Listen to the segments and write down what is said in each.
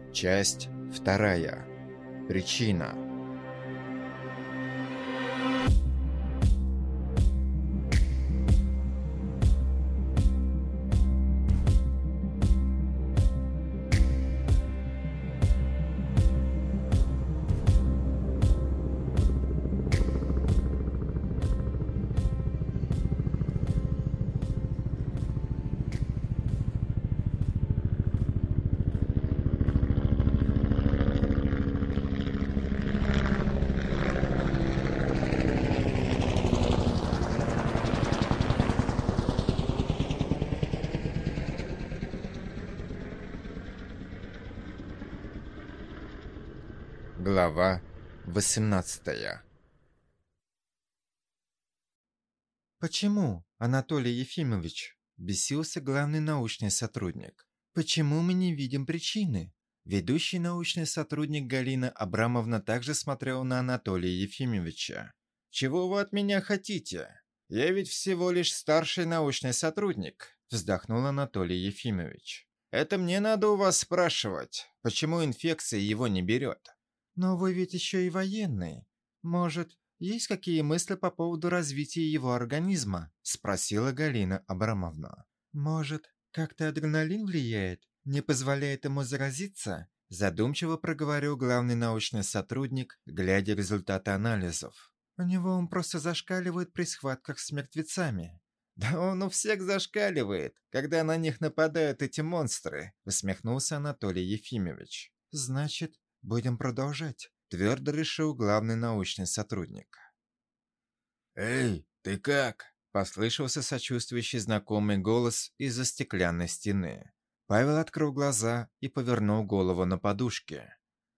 Часть 2. Причина. Глава 18. «Почему, Анатолий Ефимович?» – бесился главный научный сотрудник. «Почему мы не видим причины?» Ведущий научный сотрудник Галина Абрамовна также смотрела на Анатолия Ефимовича. «Чего вы от меня хотите? Я ведь всего лишь старший научный сотрудник», – вздохнул Анатолий Ефимович. «Это мне надо у вас спрашивать, почему инфекция его не берет?» «Но вы ведь еще и военный. Может, есть какие мысли по поводу развития его организма?» – спросила Галина Абрамовна. «Может, как-то адреналин влияет, не позволяет ему заразиться?» – задумчиво проговорил главный научный сотрудник, глядя результаты анализов. «У него он просто зашкаливает при схватках с мертвецами». «Да он у всех зашкаливает, когда на них нападают эти монстры», – усмехнулся Анатолий Ефимович. «Значит, будем продолжать», – твердо решил главный научный сотрудник. «Эй, ты как?» – послышался сочувствующий знакомый голос из-за стеклянной стены. Павел открыл глаза и повернул голову на подушке.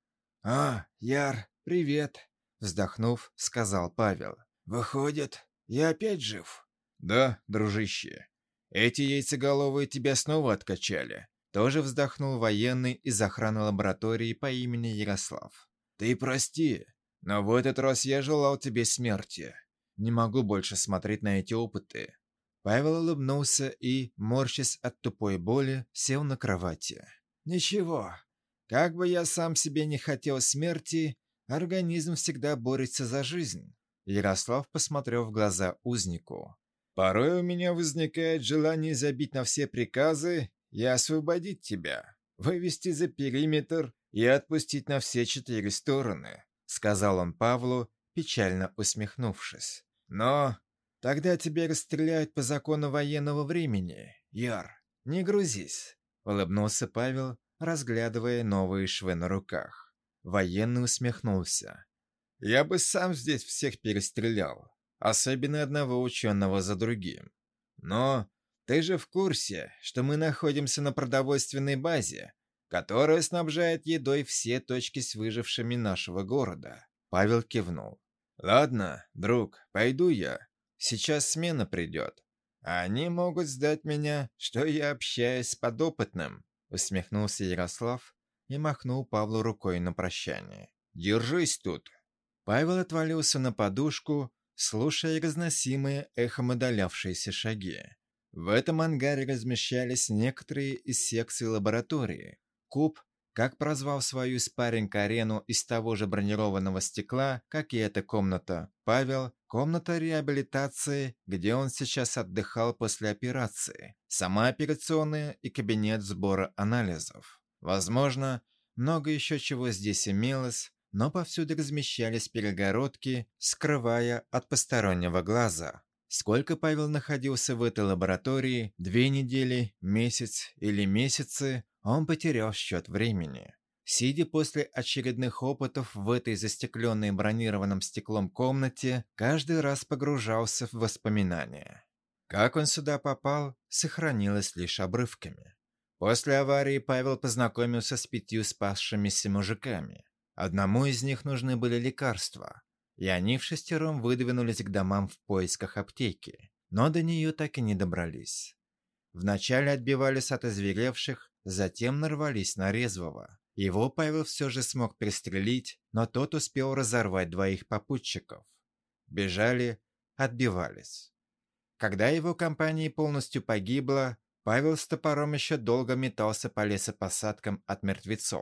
«А, Яр, привет!» – вздохнув, сказал Павел. «Выходит, я опять жив?» «Да, дружище. Эти яйцеголовые тебя снова откачали». Тоже вздохнул военный из охраны лаборатории по имени Ярослав. «Ты прости, но в этот раз я желал тебе смерти. Не могу больше смотреть на эти опыты». Павел улыбнулся и, морщась от тупой боли, сел на кровати. «Ничего, как бы я сам себе не хотел смерти, организм всегда борется за жизнь». Ярослав посмотрел в глаза узнику. «Порой у меня возникает желание забить на все приказы и освободить тебя, вывести за периметр и отпустить на все 4 стороны», — сказал он Павлу, печально усмехнувшись. «Но тогда тебя расстреляют по закону военного времени, Яр. Не грузись», — улыбнулся Павел, разглядывая новые швы на руках. Военный усмехнулся. «Я бы сам здесь всех перестрелял, особенно одного ученого за другим. Но ты же в курсе, что мы находимся на продовольственной базе, которая снабжает едой все точки с выжившими нашего города». Павел кивнул. «Ладно, друг, пойду я. Сейчас смена придет. Они могут сдать меня, что я общаюсь с подопытным», усмехнулся Ярослав и махнул Павлу рукой на прощание. «Держись тут». Павел отвалился на подушку, слушая разносимые эхом удалявшиеся шаги. В этом ангаре размещались некоторые из секций лаборатории. Куб, как прозвал свою спарринг-арену из того же бронированного стекла, как и эта комната, Павел, комната реабилитации, где он сейчас отдыхал после операции, сама операционная и кабинет сбора анализов. Возможно, много еще чего здесь имелось, но повсюду размещались перегородки, скрывая от постороннего глаза. Сколько Павел находился в этой лаборатории, 2 недели, месяц или месяцы, он потерял счет времени. Сидя после очередных опытов в этой застекленной бронированным стеклом комнате, каждый раз погружался в воспоминания. Как он сюда попал, сохранилось лишь обрывками. После аварии Павел познакомился с 5 спасшимися мужиками. Одному из них нужны были лекарства, и они вшестером выдвинулись к домам в поисках аптеки, но до нее так и не добрались. Вначале отбивались от озверевших, затем нарвались на резвого. Его Павел все же смог пристрелить, но тот успел разорвать 2 попутчиков. Бежали, отбивались. Когда его компания полностью погибла, Павел с топором еще долго метался по лесопосадкам от мертвецов.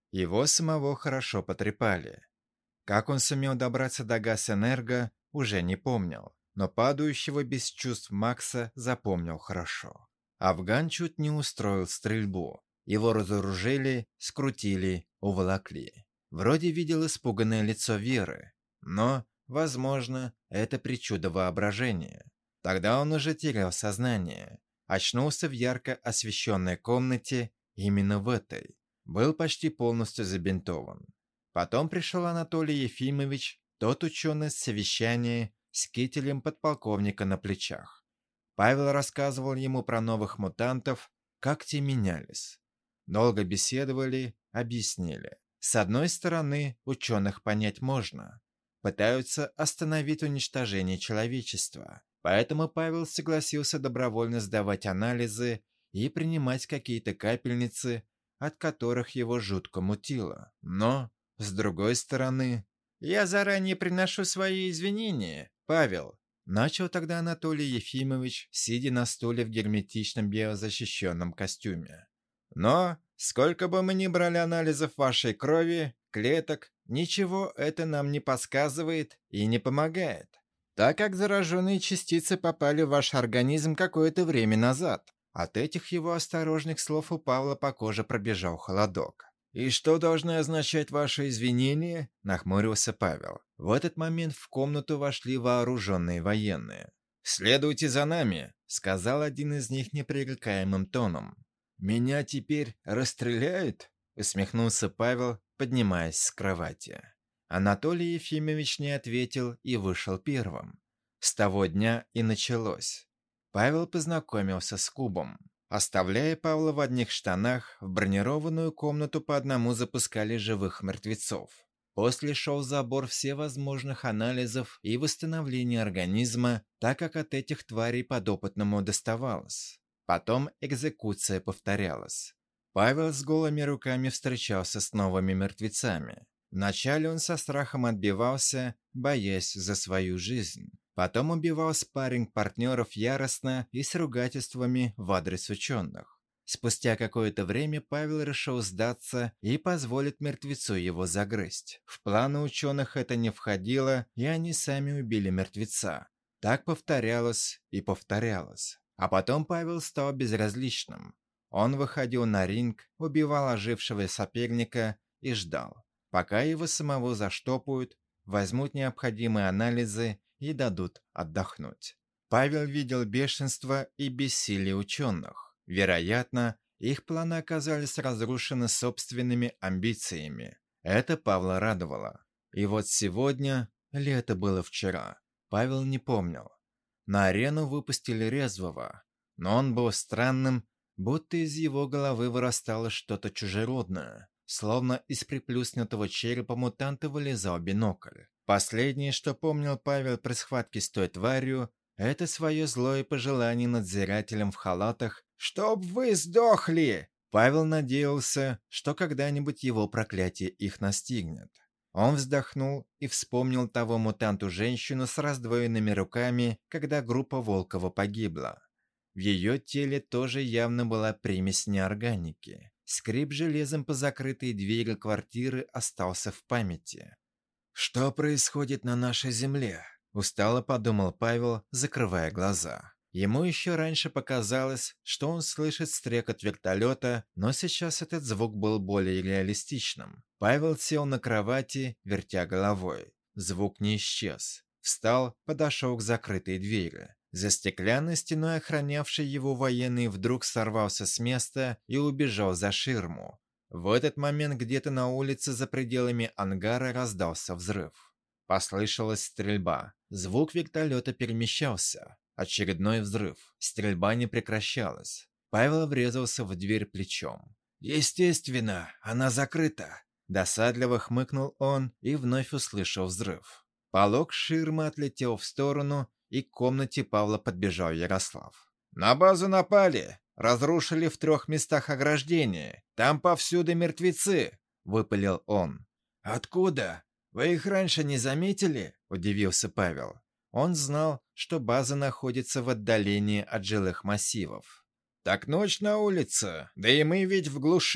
Его самого хорошо потрепали. Как он сумел добраться до Гасэнерго, уже не помнил, но падающего без чувств Макса запомнил хорошо. Афган чуть не устроил стрельбу. Его разоружили, скрутили, уволокли. Вроде видел испуганное лицо Веры, но, возможно, это причуда воображения. Тогда он уже терял сознание. Очнулся в ярко освещенной комнате, именно в этой. Был почти полностью забинтован. Потом пришел Анатолий Ефимович, тот ученый с совещания, с кителем подполковника на плечах. Павел рассказывал ему про новых мутантов, как те менялись. Долго беседовали, объяснили. С одной стороны, ученых понять можно. Пытаются остановить уничтожение человечества. Поэтому Павел согласился добровольно сдавать анализы и принимать какие-то капельницы, от которых его жутко мутило. Но, с другой стороны, «Я заранее приношу свои извинения, Павел», начал тогда Анатолий Ефимович, сидя на стуле в герметичном биозащищенном костюме. «Но, сколько бы мы ни брали анализов вашей крови, клеток, ничего это нам не подсказывает и не помогает, так как зараженные частицы попали в ваш организм какое-то время назад». От этих его осторожных слов у Павла по коже пробежал холодок. «И что должны означать ваши извинения?» – нахмурился Павел. В этот момент в комнату вошли вооруженные военные. «Следуйте за нами», – сказал один из них непререкаемым тоном. «Меня теперь расстреляют?» – усмехнулся Павел, поднимаясь с кровати. Анатолий Ефимович не ответил и вышел первым. С того дня и началось. Павел познакомился с Кубом. Оставляя Павла в одних штанах, в бронированную комнату по одному запускали живых мертвецов. После шел забор всевозможных анализов и восстановления организма, так как от этих тварей подопытному доставалось. Потом экзекуция повторялась. Павел с голыми руками встречался с новыми мертвецами. Вначале он со страхом отбивался, боясь за свою жизнь. Потом убивал спарринг-партнеров яростно и с ругательствами в адрес ученых. Спустя какое-то время Павел решил сдаться и позволить мертвецу его загрызть. В планы ученых это не входило, и они сами убили мертвеца. Так повторялось и повторялось. А потом Павел стал безразличным. Он выходил на ринг, убивал ожившего соперника и ждал, пока его самого заштопают, возьмут необходимые анализы и дадут отдохнуть. Павел видел бешенство и бессилие ученых. Вероятно, их планы оказались разрушены собственными амбициями. Это Павла радовало. И вот сегодня, или это было вчера, Павел не помнил. На арену выпустили резвого, но он был странным, будто из его головы вырастало что-то чужеродное. Словно из приплюснутого черепа мутанта вылезал бинокль. Последнее, что помнил Павел при схватке с той тварью, это свое злое пожелание надзирателям в халатах «Чтоб вы сдохли!». Павел надеялся, что когда-нибудь его проклятие их настигнет. Он вздохнул и вспомнил того мутанту-женщину с раздвоенными руками, когда группа Волкова погибла. В ее теле тоже явно была примесь неорганики. Скрип железом по закрытой двери квартиры остался в памяти. «Что происходит на нашей земле?» – устало подумал Павел, закрывая глаза. Ему еще раньше показалось, что он слышит стрекот вертолета, но сейчас этот звук был более реалистичным. Павел сел на кровати, вертя головой. Звук не исчез. Встал, подошел к закрытой двери. За стеклянной стеной охранявший его военный вдруг сорвался с места и убежал за ширму. В этот момент где-то на улице за пределами ангара раздался взрыв. Послышалась стрельба. Звук вертолета перемещался. Очередной взрыв. Стрельба не прекращалась. Павел врезался в дверь плечом. «Естественно, она закрыта!» Досадливо хмыкнул он и вновь услышал взрыв. Полог ширмы отлетел в сторону, и к комнате Павла подбежал Ярослав. «На базу напали! Разрушили в 3 местах ограждения! Там повсюду мертвецы!» – выпалил он. «Откуда? Вы их раньше не заметили?» – удивился Павел. Он знал, что база находится в отдалении от жилых массивов. «Так ночь на улице, да и мы ведь в глуши.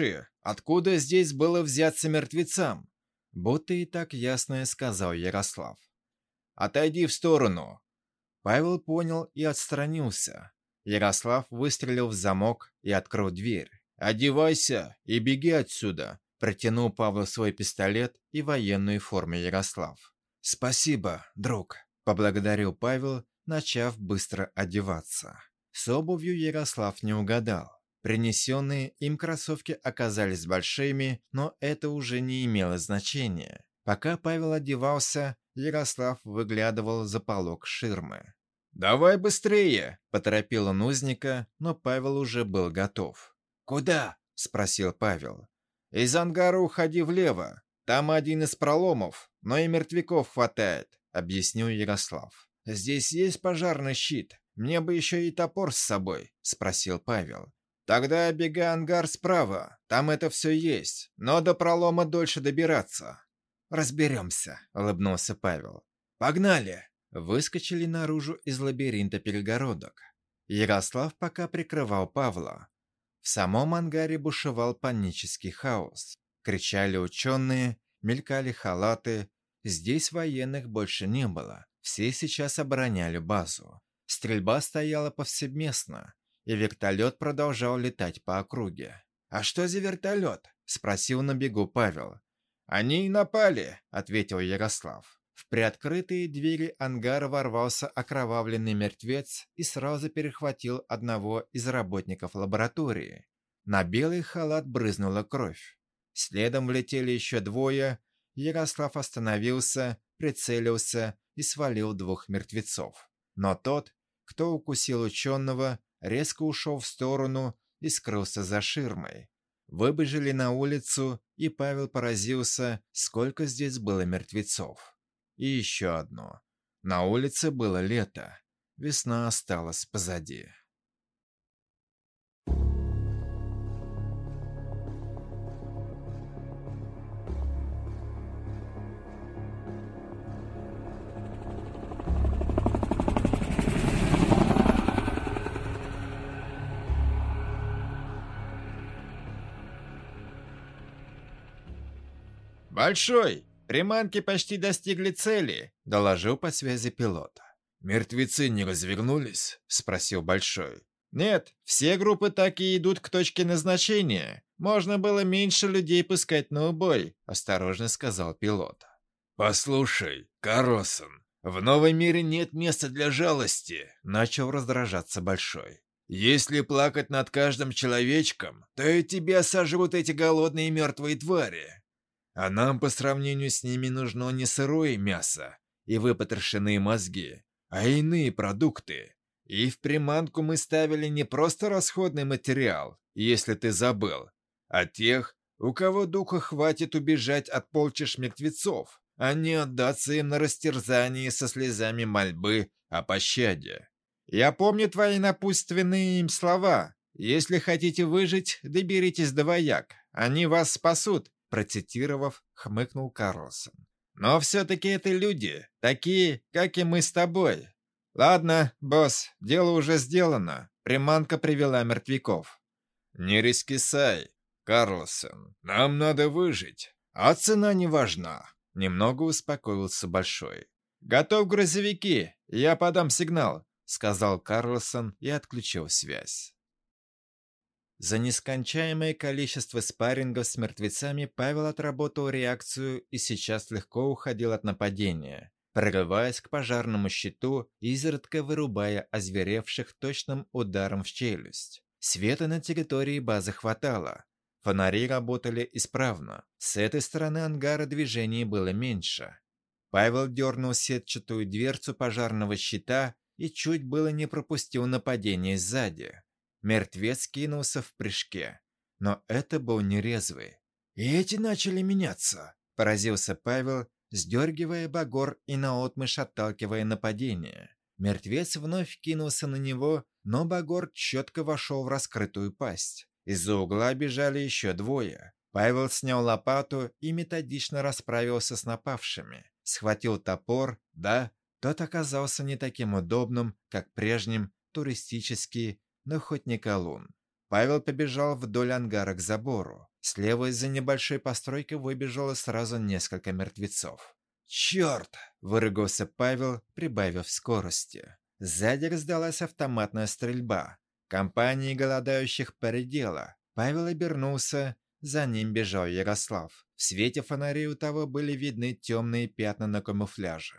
Откуда здесь было взяться мертвецам? Будто и так ясно сказал Ярослав. Отойди в сторону. Павел понял и отстранился. Ярослав выстрелил в замок и открыл дверь. «Одевайся и беги отсюда!» Протянул Павлу свой пистолет и военную форму Ярослав. «Спасибо, друг!» – поблагодарил Павел, начав быстро одеваться. С обувью Ярослав не угадал. Принесенные им кроссовки оказались большими, но это уже не имело значения. Пока Павел одевался, Ярослав выглядывал за полог ширмы. «Давай быстрее!» – поторопил он узника, но Павел уже был готов. «Куда?» – спросил Павел. «Из ангара уходи влево. Там один из проломов, но и мертвяков хватает», – объяснил Ярослав. «Здесь есть пожарный щит. Мне бы еще и топор с собой», – спросил Павел. «Тогда обегай ангар справа. Там это все есть, но до пролома дольше добираться». «Разберемся», – улыбнулся Павел. «Погнали!» Выскочили наружу из лабиринта перегородок. Ярослав пока прикрывал Павла. В самом ангаре бушевал панический хаос. Кричали ученые, мелькали халаты. Здесь военных больше не было. Все сейчас обороняли базу. Стрельба стояла повсеместно, и вертолет продолжал летать по округе. «А что за вертолет?» – спросил на бегу Павел. «Они и напали», – ответил Ярослав. В приоткрытые двери ангара ворвался окровавленный мертвец и сразу перехватил одного из работников лаборатории. На белый халат брызнула кровь. Следом влетели еще двое. Ярослав остановился, прицелился и свалил двух мертвецов. Но тот, кто укусил ученого, резко ушел в сторону и скрылся за ширмой. Выбежали на улицу, и Павел поразился, сколько здесь было мертвецов. И еще одно. На улице было лето. Весна осталась позади. «Большой! Приманки почти достигли цели», — доложил по связи пилот. «Мертвецы не развернулись?» — спросил Большой. «Нет, все группы так и идут к точке назначения. Можно было меньше людей пускать на убой», — осторожно сказал пилот. «Послушай, Карлсон, в новом мире нет места для жалости», — начал раздражаться Большой. «Если плакать над каждым человечком, то и тебя сожрут эти голодные мертвые твари. А нам по сравнению с ними нужно не сырое мясо и выпотрошенные мозги, а иные продукты. И в приманку мы ставили не просто расходный материал, если ты забыл, а тех, у кого духа хватит убежать от полчищ мертвецов, а не отдаться им на растерзание со слезами мольбы о пощаде. Я помню твои напутственные им слова. Если хотите выжить, доберитесь до вояк, они вас спасут. Процитировав, хмыкнул Карлсон. «Но все-таки это люди, такие, как и мы с тобой. Ладно, босс, дело уже сделано. Приманка привела мертвяков». «Не раскисай, Карлсон. Нам надо выжить, а цена не важна». Немного успокоился Большой. «Готов грузовики, я подам сигнал», — сказал Карлсон и отключил связь. За нескончаемое количество спаррингов с мертвецами Павел отработал реакцию и сейчас легко уходил от нападения, прорываясь к пожарному щиту, изредка вырубая озверевших точным ударом в челюсть. Света на территории базы хватало. Фонари работали исправно. С этой стороны ангара движений было меньше. Павел дернул сетчатую дверцу пожарного щита и чуть было не пропустил нападение сзади. Мертвец кинулся в прыжке, но это был нерезвый. «И эти начали меняться», – поразился Павел, сдергивая багор и наотмашь отталкивая нападение. Мертвец вновь кинулся на него, но багор четко вошел в раскрытую пасть. Из-за угла бежали еще двое. Павел снял лопату и методично расправился с напавшими. Схватил топор, да, тот оказался не таким удобным, как прежним, туристический, но хоть не колун. Павел побежал вдоль ангара к забору. Слева из-за небольшой постройки выбежало сразу несколько мертвецов. «Черт!» – выругался Павел, прибавив скорости. Сзади раздалась автоматная стрельба. Компания голодающих поредела. Павел обернулся, за ним бежал Ярослав. В свете фонарей у того были видны темные пятна на камуфляже.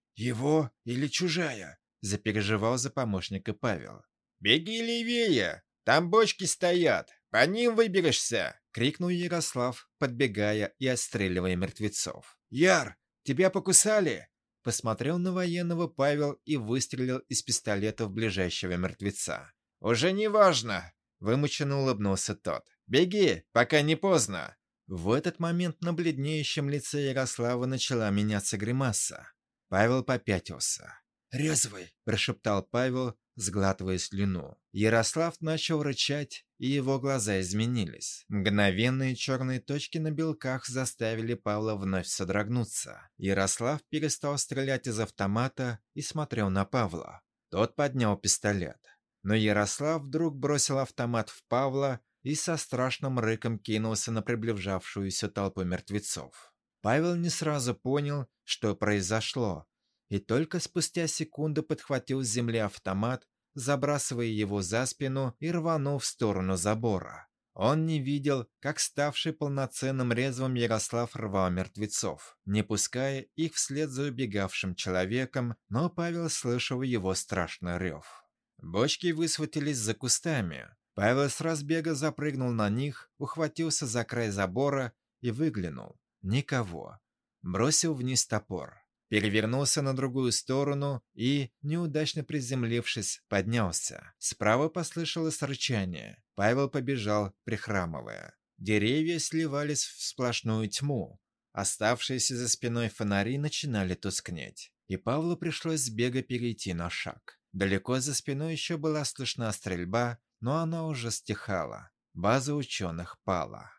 «Его или чужая?» – запереживал за помощника Павел. «Беги левее! Там бочки стоят! По ним выберешься!» – крикнул Ярослав, подбегая и отстреливая мертвецов. «Яр, тебя покусали?» Посмотрел на военного Павел и выстрелил из пистолета в ближайшего мертвеца. «Уже не важно!» – вымученно улыбнулся тот. «Беги, пока не поздно!» В этот момент на бледнеющем лице Ярослава начала меняться гримаса. Павел попятился. «Резвый!» – прошептал Павел, сглатывая слюну. Ярослав начал рычать, и его глаза изменились. Мгновенные черные точки на белках заставили Павла вновь содрогнуться. Ярослав перестал стрелять из автомата и смотрел на Павла. Тот поднял пистолет. Но Ярослав вдруг бросил автомат в Павла и со страшным рыком кинулся на приближавшуюся толпу мертвецов. Павел не сразу понял, что произошло, и только спустя секунду подхватил с земли автомат, забрасывая его за спину и рванул в сторону забора. Он не видел, как ставший полноценным резвым Ярослав рвал мертвецов, не пуская их вслед за убегавшим человеком, но Павел слышал его страшный рев. Бочки высветились за кустами. Павел с разбега запрыгнул на них, ухватился за край забора и выглянул. Никого. Бросил вниз топор. Перевернулся на другую сторону и, неудачно приземлившись, поднялся. Справа послышалось рычание. Павел побежал, прихрамывая. Деревья сливались в сплошную тьму. Оставшиеся за спиной фонари начинали тускнеть. И Павлу пришлось с бега перейти на шаг. Далеко за спиной еще была слышна стрельба, но она уже стихала. База ученых пала.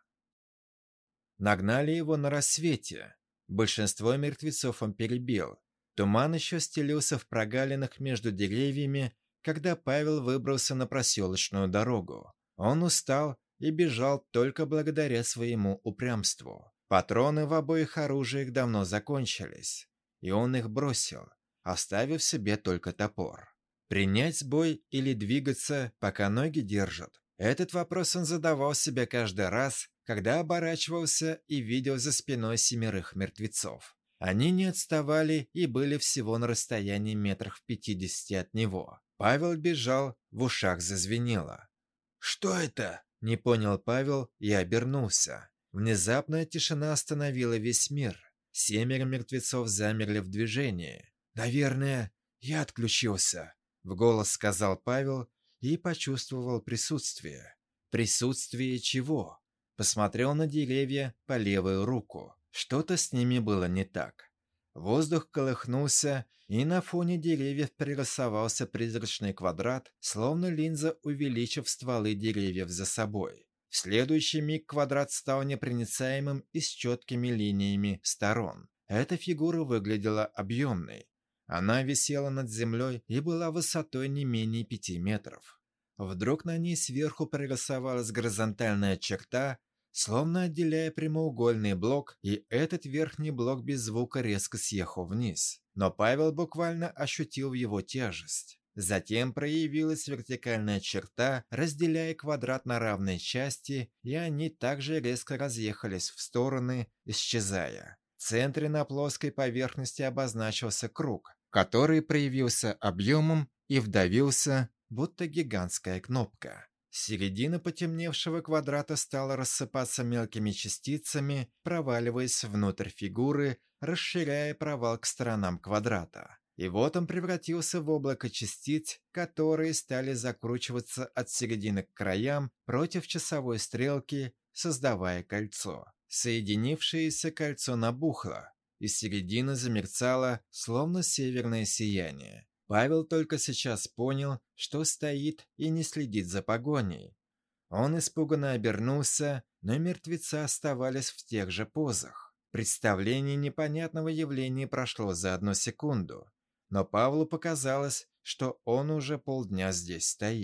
Нагнали его на рассвете. Большинство мертвецов он перебил. Туман еще стелился в прогалинах между деревьями, когда Павел выбрался на проселочную дорогу. Он устал и бежал только благодаря своему упрямству. Патроны в обоих оружиях давно закончились, и он их бросил, оставив себе только топор. Принять бой или двигаться, пока ноги держат? Этот вопрос он задавал себе каждый раз, когда оборачивался и видел за спиной 7 мертвецов. Они не отставали и были всего на расстоянии метрах в 50 от него. Павел бежал, в ушах зазвенело. «Что это?» – не понял Павел и обернулся. Внезапная тишина остановила весь мир. 7 мертвецов замерли в движении. «Наверное, я отключился», – в голос сказал Павел и почувствовал присутствие. Присутствие чего? Посмотрел на деревья по левую руку. Что-то с ними было не так. Воздух колыхнулся, и на фоне деревьев пририсовался призрачный квадрат, словно линза, увеличив стволы деревьев за собой. В следующий миг квадрат стал непроницаемым и с четкими линиями сторон. Эта фигура выглядела объемной. Она висела над землей и была высотой не менее 5 метров. Вдруг на ней сверху прорисовалась горизонтальная черта, словно отделяя прямоугольный блок, и этот верхний блок без звука резко съехал вниз. Но Павел буквально ощутил его тяжесть. Затем проявилась вертикальная черта, разделяя квадрат на равные части, и они также резко разъехались в стороны, исчезая. В центре на плоской поверхности обозначился круг, который проявился объемом и вдавился, будто гигантская кнопка. Середина потемневшего квадрата стала рассыпаться мелкими частицами, проваливаясь внутрь фигуры, расширяя провал к сторонам квадрата. И вот он превратился в облако частиц, которые стали закручиваться от середины к краям против часовой стрелки, создавая кольцо. Соединившееся кольцо набухло, и середина замерцала, словно северное сияние. Павел только сейчас понял, что стоит и не следит за погоней. Он испуганно обернулся, но мертвецы оставались в тех же позах. Представление непонятного явления прошло за 1 секунду, но Павлу показалось, что он уже полдня здесь стоит.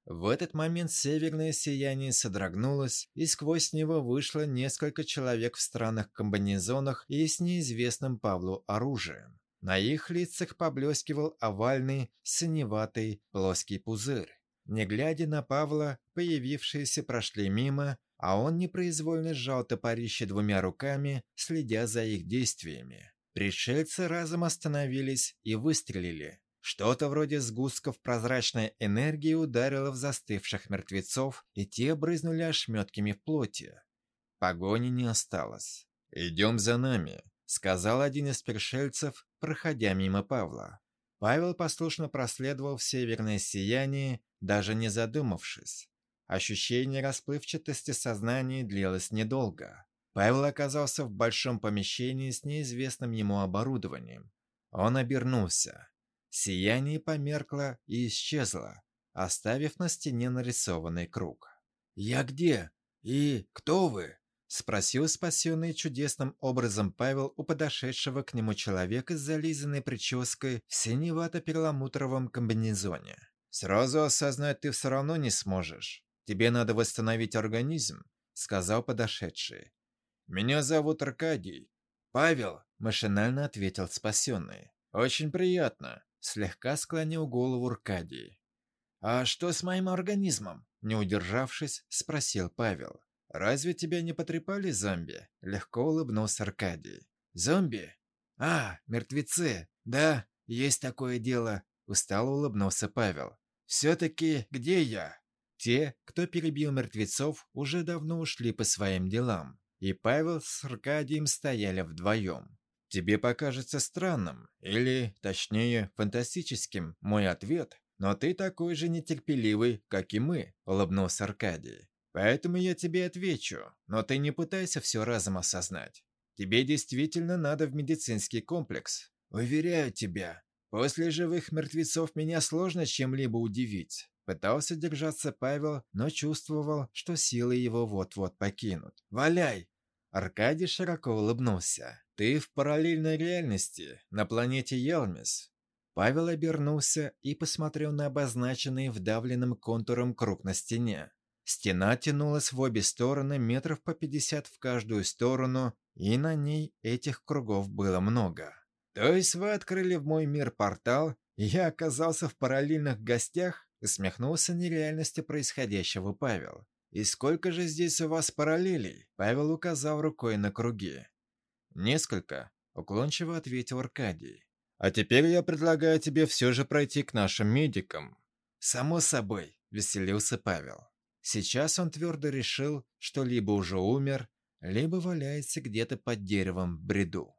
В этот момент северное сияние содрогнулось, и сквозь него вышло несколько человек в странных комбинезонах и с неизвестным Павлу оружием. На их лицах поблескивал овальный, синеватый, плоский пузырь. Не глядя на Павла, появившиеся прошли мимо, а он непроизвольно сжал топорище двумя руками, следя за их действиями. Пришельцы разом остановились и выстрелили. Что-то вроде сгустков прозрачной энергии ударило в застывших мертвецов, и те брызнули ошметками в плоти. Погони не осталось. «Идем за нами», — сказал один из пришельцев, проходя мимо Павла. Павел послушно проследовал в северное сияние, даже не задумавшись. Ощущение расплывчатости сознания длилось недолго. Павел оказался в большом помещении с неизвестным ему оборудованием. Он обернулся. Сияние померкло и исчезло, оставив на стене нарисованный круг. «Я где? И кто вы?» — спросил спасенный чудесным образом Павел у подошедшего к нему человека с зализанной прической в синевато-перламутровом комбинезоне. «Сразу осознать ты все равно не сможешь. Тебе надо восстановить организм», — сказал подошедший. «Меня зовут Аркадий». «Павел», — машинально ответил спасенный. «Очень приятно», — слегка склонил голову Аркадий. «А что с моим организмом?» — не удержавшись, спросил Павел. «Разве тебя не потрепали зомби?» — легко улыбнулся Аркадий. «Зомби? А, мертвецы. Да, есть такое дело», — устало улыбнулся Павел. «Все-таки где я?» Те, кто перебил мертвецов, уже давно ушли по своим делам, и Павел с Аркадием стояли вдвоем. «Тебе покажется странным, или, точнее, фантастическим мой ответ, но ты такой же нетерпеливый, как и мы», — улыбнулся Аркадий. «Поэтому я тебе отвечу, но ты не пытайся все разом осознать. Тебе действительно надо в медицинский комплекс. Уверяю тебя, после живых мертвецов меня сложно чем-либо удивить». Пытался держаться Павел, но чувствовал, что силы его вот-вот покинут. «Валяй!» Аркадий широко улыбнулся. «Ты в параллельной реальности, на планете Елмис». Павел обернулся и посмотрел на обозначенный вдавленным контуром круг на стене. Стена тянулась в обе стороны метров по 50 в каждую сторону, и на ней этих кругов было много. «То есть вы открыли в мой мир портал, и я оказался в параллельных гостях?» — усмехнулся нереальности происходящего Павел. «И сколько же здесь у вас параллелей?» — Павел указал рукой на круги. «Несколько», — уклончиво ответил Аркадий. «А теперь я предлагаю тебе все же пройти к нашим медикам». «Само собой», — веселился Павел. Сейчас он твердо решил, что либо уже умер, либо валяется где-то под деревом в бреду.